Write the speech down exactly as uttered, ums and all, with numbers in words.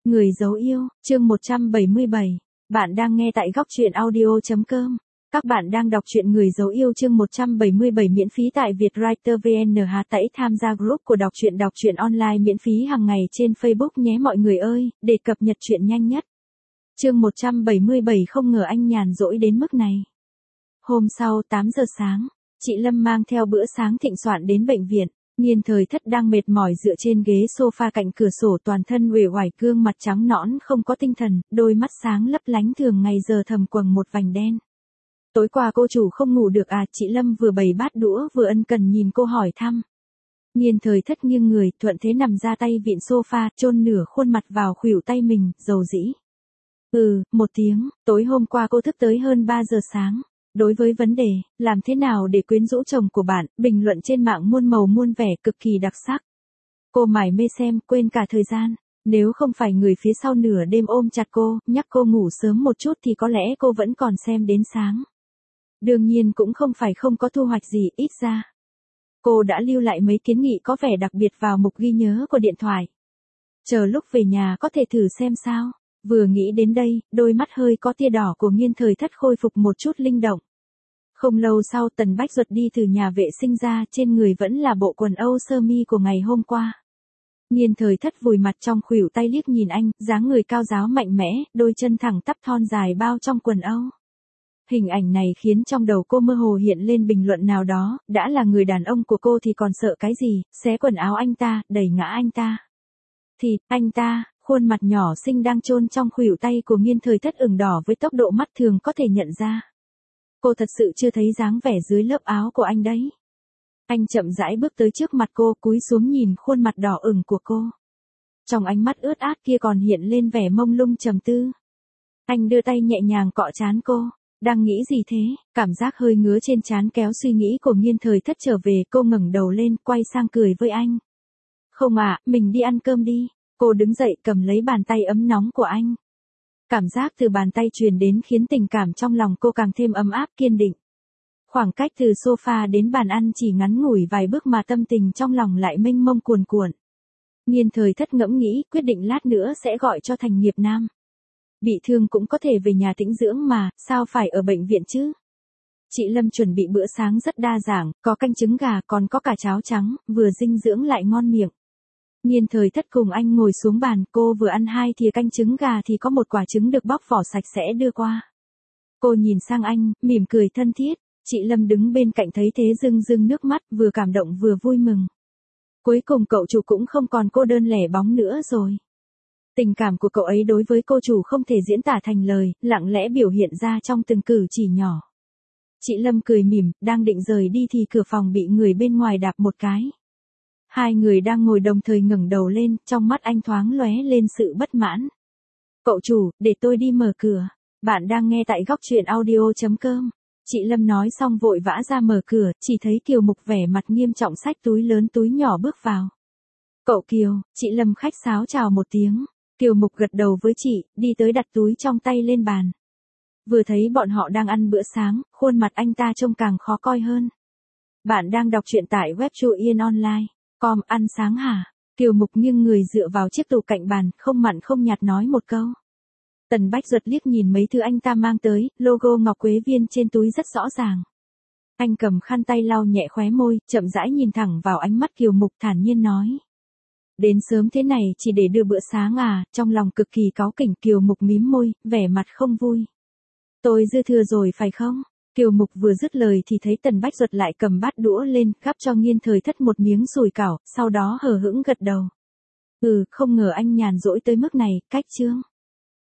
Người dấu yêu, chương một trăm bảy mươi bảy. Bạn đang nghe tại góc truyện audio chấm com. Các bạn đang đọc truyện Người dấu yêu chương một trăm bảy mươi bảy miễn phí tại Vietwriter vê en. Hãy tải tham gia group của đọc truyện đọc truyện online miễn phí hàng ngày trên Facebook nhé mọi người ơi, để cập nhật truyện nhanh nhất. Chương một trăm bảy mươi bảy không ngờ anh nhàn rỗi đến mức này. Hôm sau tám giờ sáng, chị Lâm mang theo bữa sáng thịnh soạn đến bệnh viện. Nhiên Thời Thất đang mệt mỏi dựa trên ghế sofa cạnh cửa sổ, toàn thân uể oải, gương mặt trắng nõn không có tinh thần, đôi mắt sáng lấp lánh thường ngày giờ thầm quầng một vành đen. Tối qua cô chủ không ngủ được à? Chị Lâm vừa bày bát đũa vừa ân cần nhìn cô hỏi thăm. Nhiên Thời Thất nghiêng người, thuận thế nằm ra tay vịn sofa, chôn nửa khuôn mặt vào khuỷu tay mình, dầu dĩ. Ừ, một tiếng, tối hôm qua cô thức tới hơn ba giờ sáng. Đối với vấn đề, làm thế nào để quyến rũ chồng của bạn, bình luận trên mạng muôn màu muôn vẻ cực kỳ đặc sắc. Cô mải mê xem, quên cả thời gian. Nếu không phải người phía sau nửa đêm ôm chặt cô, nhắc cô ngủ sớm một chút thì có lẽ cô vẫn còn xem đến sáng. Đương nhiên cũng không phải không có thu hoạch gì, ít ra. Cô đã lưu lại mấy kiến nghị có vẻ đặc biệt vào mục ghi nhớ của điện thoại. Chờ lúc về nhà có thể thử xem sao. Vừa nghĩ đến đây, đôi mắt hơi có tia đỏ của Nhiên Thời Thất khôi phục một chút linh động. Không lâu sau Tần Bách Duật đi từ nhà vệ sinh ra, trên người vẫn là bộ quần âu sơ mi của ngày hôm qua. Nhiên Thời Thất vùi mặt trong khuỷu tay liếc nhìn anh, dáng người cao ráo mạnh mẽ, đôi chân thẳng tắp thon dài bao trong quần âu. Hình ảnh này khiến trong đầu cô mơ hồ hiện lên bình luận nào đó, đã là người đàn ông của cô thì còn sợ cái gì, xé quần áo anh ta, đẩy ngã anh ta. Thì, anh ta, khuôn mặt nhỏ xinh đang chôn trong khuỷu tay của Nhiên Thời Thất ửng đỏ với tốc độ mắt thường có thể nhận ra. Cô thật sự chưa thấy dáng vẻ dưới lớp áo của anh đấy. Anh chậm rãi bước tới trước mặt cô, cúi xuống nhìn khuôn mặt đỏ ửng của cô. Trong ánh mắt ướt át kia còn hiện lên vẻ mông lung trầm tư. Anh đưa tay nhẹ nhàng cọ trán cô. Đang nghĩ gì thế? Cảm giác hơi ngứa trên trán kéo suy nghĩ của Nhiên Thời Thất trở về, cô ngẩng đầu lên, quay sang cười với anh. Không à, mình đi ăn cơm đi. Cô đứng dậy cầm lấy bàn tay ấm nóng của anh. Cảm giác từ bàn tay truyền đến khiến tình cảm trong lòng cô càng thêm ấm áp kiên định. Khoảng cách từ sofa đến bàn ăn chỉ ngắn ngủi vài bước mà tâm tình trong lòng lại mênh mông cuồn cuộn. Nhiên Thời Thất ngẫm nghĩ, quyết định lát nữa sẽ gọi cho Thành Nghiệp Nam. Bị thương cũng có thể về nhà tĩnh dưỡng mà, sao phải ở bệnh viện chứ? Chị Lâm chuẩn bị bữa sáng rất đa dạng, có canh trứng gà còn có cả cháo trắng, vừa dinh dưỡng lại ngon miệng. Nhiên Thời Thất cùng anh ngồi xuống bàn, cô vừa ăn hai thìa canh trứng gà thì có một quả trứng được bóc vỏ sạch sẽ đưa qua. Cô nhìn sang anh, mỉm cười thân thiết, chị Lâm đứng bên cạnh thấy thế rưng rưng nước mắt, vừa cảm động vừa vui mừng. Cuối cùng cậu chủ cũng không còn cô đơn lẻ bóng nữa rồi. Tình cảm của cậu ấy đối với cô chủ không thể diễn tả thành lời, lặng lẽ biểu hiện ra trong từng cử chỉ nhỏ. Chị Lâm cười mỉm, đang định rời đi thì cửa phòng bị người bên ngoài đạp một cái. Hai người đang ngồi đồng thời ngẩng đầu lên, trong mắt anh thoáng lóe lên sự bất mãn. Cậu chủ, để tôi đi mở cửa. Bạn đang nghe tại góc truyện audio chấm com. Chị Lâm nói xong vội vã ra mở cửa, chỉ thấy Kiều Mục vẻ mặt nghiêm trọng xách túi lớn túi nhỏ bước vào. Cậu Kiều, chị Lâm khách sáo chào một tiếng. Kiều Mục gật đầu với chị, đi tới đặt túi trong tay lên bàn. Vừa thấy bọn họ đang ăn bữa sáng, khuôn mặt anh ta trông càng khó coi hơn. Bạn đang đọc truyện tại web truyện online. Com ăn sáng hả? Kiều Mục nghiêng người dựa vào chiếc tủ cạnh bàn, không mặn không nhạt nói một câu. Tần Bách Duật liếc nhìn mấy thứ anh ta mang tới, logo Ngọc Quế Viên trên túi rất rõ ràng. Anh cầm khăn tay lau nhẹ khóe môi, chậm rãi nhìn thẳng vào ánh mắt Kiều Mục thản nhiên nói. Đến sớm thế này chỉ để đưa bữa sáng à? Trong lòng cực kỳ cáu kỉnh. Kiều Mục mím môi, vẻ mặt không vui. Tôi dư thừa rồi phải không? Kiều Mục vừa dứt lời thì thấy Tần Bách Duật lại cầm bát đũa lên, gắp cho Nhiên Thời Thất một miếng sủi cảo, sau đó hờ hững gật đầu. Ừ, không ngờ anh nhàn rỗi tới mức này, cách chương.